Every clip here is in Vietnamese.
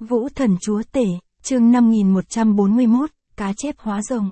Vũ thần chúa tể, chương 5141, cá chép hóa rồng.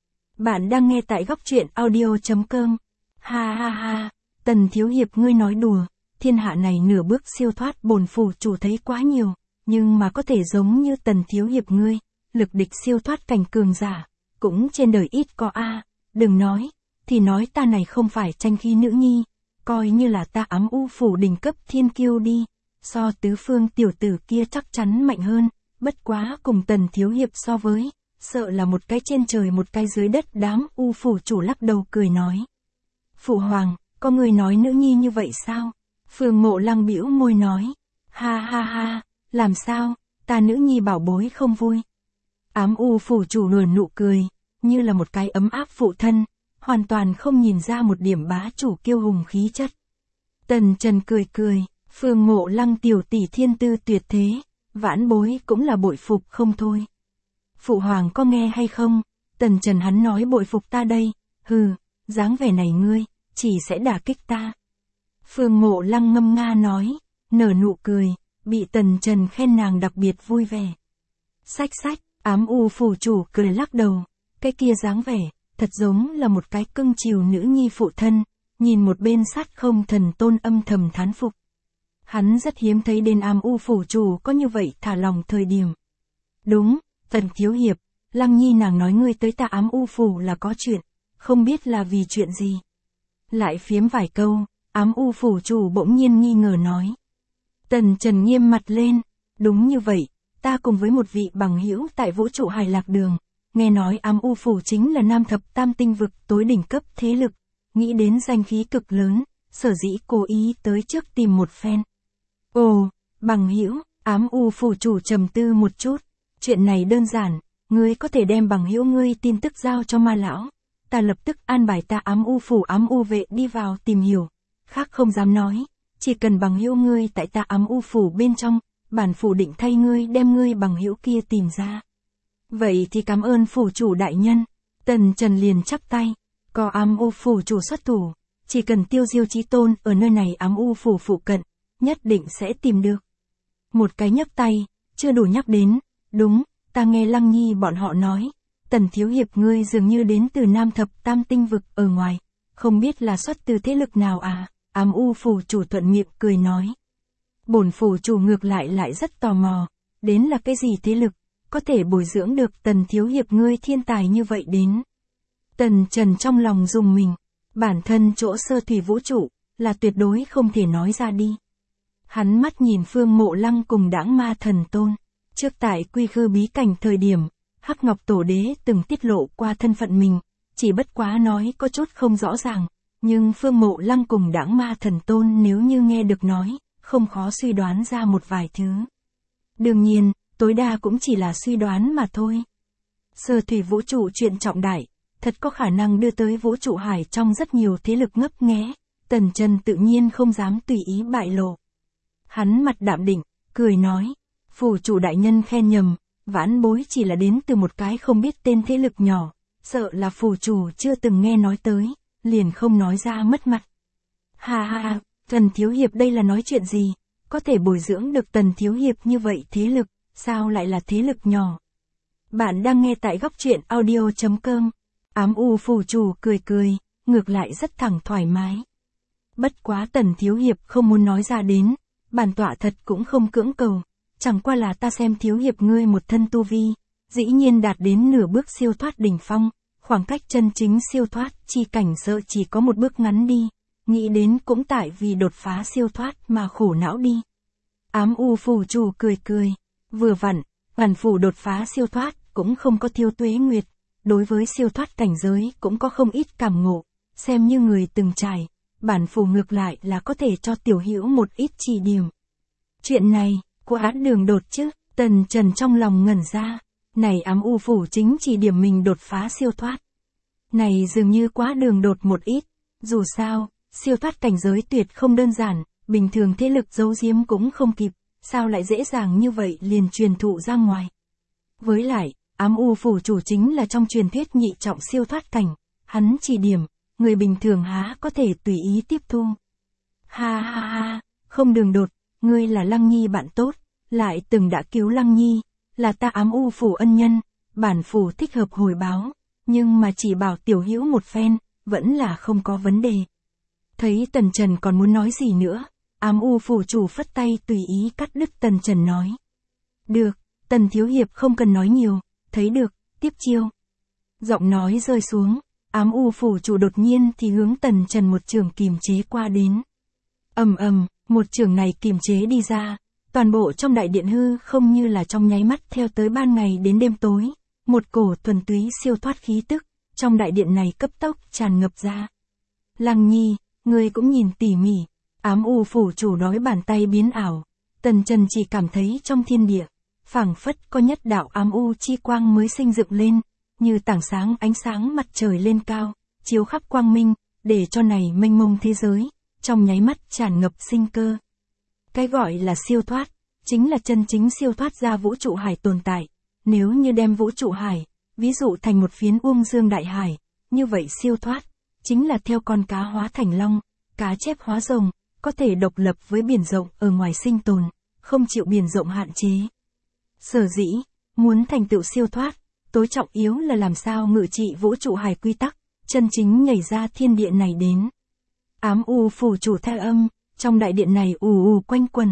Bạn đang nghe tại góc truyện audio.com. Ha ha ha, Tần thiếu hiệp ngươi nói đùa, thiên hạ này nửa bước siêu thoát bổn phủ chủ thấy quá nhiều, nhưng mà có thể giống như Tần thiếu hiệp ngươi, lực địch siêu thoát cảnh cường giả, cũng trên đời ít có a. Đừng nói, thì nói ta này không phải tranh khi nữ nhi, coi như là ta ám u phủ đỉnh cấp thiên kiêu đi. So tứ phương tiểu tử kia chắc chắn mạnh hơn, bất quá cùng Tần thiếu hiệp so với, sợ là một cái trên trời một cái dưới đất. Đám u phủ chủ lắc đầu cười nói. Phụ hoàng, có người nói nữ nhi như vậy sao? Phương Mộ Lăng bĩu môi nói. Ha ha ha, làm sao, ta nữ nhi bảo bối không vui. Ám u phủ chủ nở nụ cười, như là một cái ấm áp phụ thân, hoàn toàn không nhìn ra một điểm bá chủ kiêu hùng khí chất. Tần Trần cười cười. Phương Mộ Lăng tiểu tỷ thiên tư tuyệt thế, vãn bối cũng là bội phục không thôi. Phụ hoàng có nghe hay không? Tần Trần hắn nói bội phục ta đây, hừ, dáng vẻ này ngươi, chỉ sẽ đả kích ta. Phương Mộ Lăng ngâm nga nói, nở nụ cười, bị Tần Trần khen nàng đặc biệt vui vẻ. Sách sách, ám u phủ chủ cười lắc đầu, cái kia dáng vẻ, thật giống là một cái cưng chiều nữ nhi phụ thân, nhìn một bên sát không thần tôn âm thầm thán phục. Hắn rất hiếm thấy đến ám u phủ chủ có như vậy thả lòng thời điểm. Đúng, Tần thiếu hiệp, Lăng nhi nàng nói ngươi tới ta ám u phủ là có chuyện, không biết là vì chuyện gì. Lại phiếm vài câu, ám u phủ chủ bỗng nhiên nghi ngờ nói. Tần Trần nghiêm mặt lên, đúng như vậy, ta cùng với một vị bằng hữu tại vũ trụ hải lạc đường, nghe nói ám u phủ chính là nam thập tam tinh vực tối đỉnh cấp thế lực, nghĩ đến danh khí cực lớn, sở dĩ cố ý tới trước tìm một phen. Ồ, bằng hữu, ám u phủ chủ trầm tư một chút, chuyện này đơn giản, ngươi có thể đem bằng hữu ngươi tin tức giao cho ma lão, ta lập tức an bài ta ám u phủ ám u vệ đi vào tìm hiểu, khác không dám nói, chỉ cần bằng hữu ngươi tại ta ám u phủ bên trong, bản phủ định thay ngươi đem ngươi bằng hữu kia tìm ra. Vậy thì cảm ơn phủ chủ đại nhân. Tần Trần liền chắp tay, có ám u phủ chủ xuất thủ, chỉ cần tiêu diêu chí tôn ở nơi này ám u phủ phụ cận, nhất định sẽ tìm được. Một cái nhấc tay, chưa đủ nhắc đến, đúng, ta nghe Lăng nhi bọn họ nói, Tần thiếu hiệp ngươi dường như đến từ nam thập tam tinh vực ở ngoài, không biết là xuất từ thế lực nào à, ám u phủ chủ thuận miệng cười nói. Bổn phủ chủ ngược lại rất tò mò, đến là cái gì thế lực, có thể bồi dưỡng được Tần thiếu hiệp ngươi thiên tài như vậy đến. Tần Trần trong lòng rùng mình, bản thân chỗ sơ thủy vũ trụ, là tuyệt đối không thể nói ra đi. Hắn mắt nhìn Phương Mộ Lăng cùng Đãng Ma Thần Tôn, trước tại Quy Khư bí cảnh thời điểm, Hắc Ngọc Tổ Đế từng tiết lộ qua thân phận mình, chỉ bất quá nói có chút không rõ ràng, nhưng Phương Mộ Lăng cùng Đãng Ma Thần Tôn nếu như nghe được nói, không khó suy đoán ra một vài thứ. Đương nhiên, tối đa cũng chỉ là suy đoán mà thôi. Sơ thủy vũ trụ chuyện trọng đại, thật có khả năng đưa tới vũ trụ hải trong rất nhiều thế lực ngấp nghé, Tần Trần tự nhiên không dám tùy ý bại lộ. Hắn mặt đạm định, cười nói, phủ chủ đại nhân khen nhầm, vãn bối chỉ là đến từ một cái không biết tên thế lực nhỏ, sợ là phủ chủ chưa từng nghe nói tới, liền không nói ra mất mặt. Ha ha, Tần thiếu hiệp đây là nói chuyện gì, có thể bồi dưỡng được Tần thiếu hiệp như vậy thế lực, sao lại là thế lực nhỏ. Bạn đang nghe tại góc truyện audio.com, ám u phủ chủ cười cười, ngược lại rất thẳng thoải mái. Bất quá Tần thiếu hiệp không muốn nói ra đến, bản tọa thật cũng không cưỡng cầu, chẳng qua là ta xem thiếu hiệp ngươi một thân tu vi, dĩ nhiên đạt đến nửa bước siêu thoát đỉnh phong, khoảng cách chân chính siêu thoát chi cảnh sợ chỉ có một bước ngắn đi, nghĩ đến cũng tại vì đột phá siêu thoát mà khổ não đi. Ám u phủ chủ cười cười, vừa vặn, bản phủ đột phá siêu thoát cũng không có Thiêu Tuế Nguyệt, đối với siêu thoát cảnh giới cũng có không ít cảm ngộ, xem như người từng trải. Bản phủ ngược lại là có thể cho tiểu hữu một ít chỉ điểm. Chuyện này, quá đường đột chứ, Tần Trần trong lòng ngẩn ra, này ám u phủ chính chỉ điểm mình đột phá siêu thoát. Này dường như quá đường đột một ít, dù sao, siêu thoát cảnh giới tuyệt không đơn giản, bình thường thế lực giấu giếm cũng không kịp, sao lại dễ dàng như vậy liền truyền thụ ra ngoài. Với lại, ám u phủ chủ chính là trong truyền thuyết nhị trọng siêu thoát cảnh, hắn chỉ điểm, người bình thường há có thể tùy ý tiếp thu. Ha ha ha, không đường đột, ngươi là Lăng nhi bạn tốt, lại từng đã cứu Lăng Nhi, là ta ám u phủ ân nhân, bản phủ thích hợp hồi báo, nhưng mà chỉ bảo tiểu hữu một phen, vẫn là không có vấn đề. Thấy Tần Trần còn muốn nói gì nữa, ám u phủ chủ phất tay tùy ý cắt đứt Tần Trần nói. Được, Tần thiếu hiệp không cần nói nhiều, thấy được, tiếp chiêu. Giọng nói rơi xuống, ám u phủ chủ đột nhiên thì hướng Tần Trần một trường kìm chế qua đến. Một trường này kìm chế đi ra, toàn bộ trong đại điện hư không như là trong nháy mắt theo tới ban ngày đến đêm tối, một cổ thuần túy siêu thoát khí tức, trong đại điện này cấp tốc tràn ngập ra. Lăng Nhi, ngươi cũng nhìn tỉ mỉ, ám u phủ chủ nói bàn tay biến ảo, Tần Trần chỉ cảm thấy trong thiên địa, phảng phất có nhất đạo ám u chi quang mới sinh dựng lên, như tảng sáng ánh sáng mặt trời lên cao, chiếu khắp quang minh, để cho này mênh mông thế giới, trong nháy mắt tràn ngập sinh cơ. Cái gọi là siêu thoát, chính là chân chính siêu thoát ra vũ trụ hải tồn tại. Nếu như đem vũ trụ hải, ví dụ thành một phiến uông dương đại hải, như vậy siêu thoát, chính là theo con cá hóa thành long, cá chép hóa rồng, có thể độc lập với biển rộng ở ngoài sinh tồn, không chịu biển rộng hạn chế. Sở dĩ, muốn thành tựu siêu thoát, tối trọng yếu là làm sao ngự trị vũ trụ hải quy tắc, chân chính nhảy ra thiên địa này đến. Ám u phủ chủ theo âm, trong đại điện này ù quanh quần.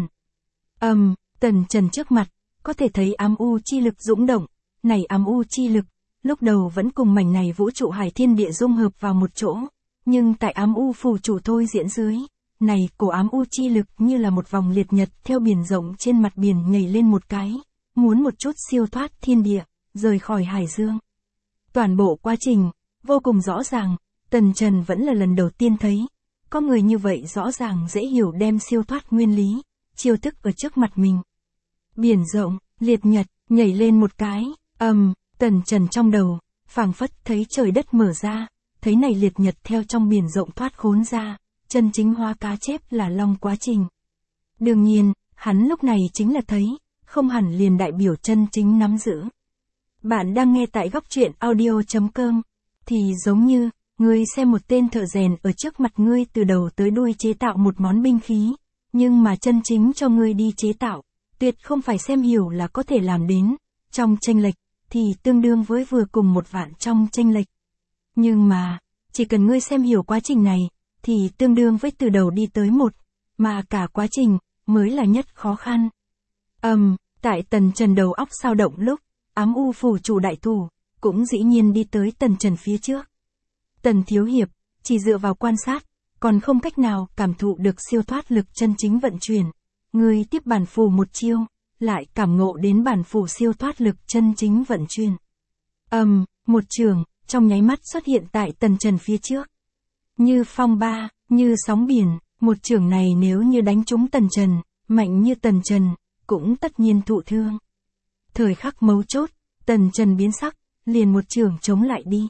Tần Trần trước mặt, có thể thấy ám u chi lực dũng động, này ám u chi lực, lúc đầu vẫn cùng mảnh này vũ trụ hải thiên địa dung hợp vào một chỗ, nhưng tại ám u phủ chủ thôi diễn dưới, này cổ ám u chi lực như là một vòng liệt nhật theo biển rộng trên mặt biển nhảy lên một cái, muốn một chút siêu thoát thiên địa, rời khỏi hải dương. Toàn bộ quá trình, vô cùng rõ ràng, Tần Trần vẫn là lần đầu tiên thấy, có người như vậy rõ ràng dễ hiểu đem siêu thoát nguyên lý, chiêu thức ở trước mặt mình. Biển rộng, liệt nhật, nhảy lên một cái, Tần Trần trong đầu, phảng phất thấy trời đất mở ra, thấy này liệt nhật theo trong biển rộng thoát khốn ra, chân chính hóa cá chép là long quá trình. Đương nhiên, hắn lúc này chính là thấy, không hẳn liền đại biểu chân chính nắm giữ. Bạn đang nghe tại góc truyện audio.com, thì giống như, ngươi xem một tên thợ rèn ở trước mặt ngươi từ đầu tới đuôi chế tạo một món binh khí, nhưng mà chân chính cho ngươi đi chế tạo, tuyệt không phải xem hiểu là có thể làm đến, trong chênh lệch, thì tương đương với vừa cùng một vạn trong chênh lệch. Nhưng mà, chỉ cần ngươi xem hiểu quá trình này, thì tương đương với từ đầu đi tới một, mà cả quá trình, mới là nhất khó khăn. Tại Tần Trần đầu óc sao động lúc, ám u phủ chủ đại thủ, cũng dĩ nhiên đi tới Tần Trần phía trước. Tần thiếu hiệp, chỉ dựa vào quan sát, còn không cách nào cảm thụ được siêu thoát lực chân chính vận chuyển. Ngươi tiếp bản phù một chiêu, lại cảm ngộ đến bản phù siêu thoát lực chân chính vận chuyển. Một trường, trong nháy mắt xuất hiện tại Tần Trần phía trước. Như phong ba, như sóng biển, một trường này nếu như đánh trúng Tần Trần, mạnh như Tần Trần, cũng tất nhiên thụ thương. Thời khắc mấu chốt, Tần Trần biến sắc, liền một trường chống lại đi.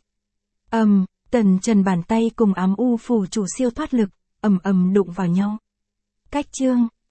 Tần Trần bàn tay cùng ám u phủ chủ siêu thoát lực, đụng vào nhau. Cách chương,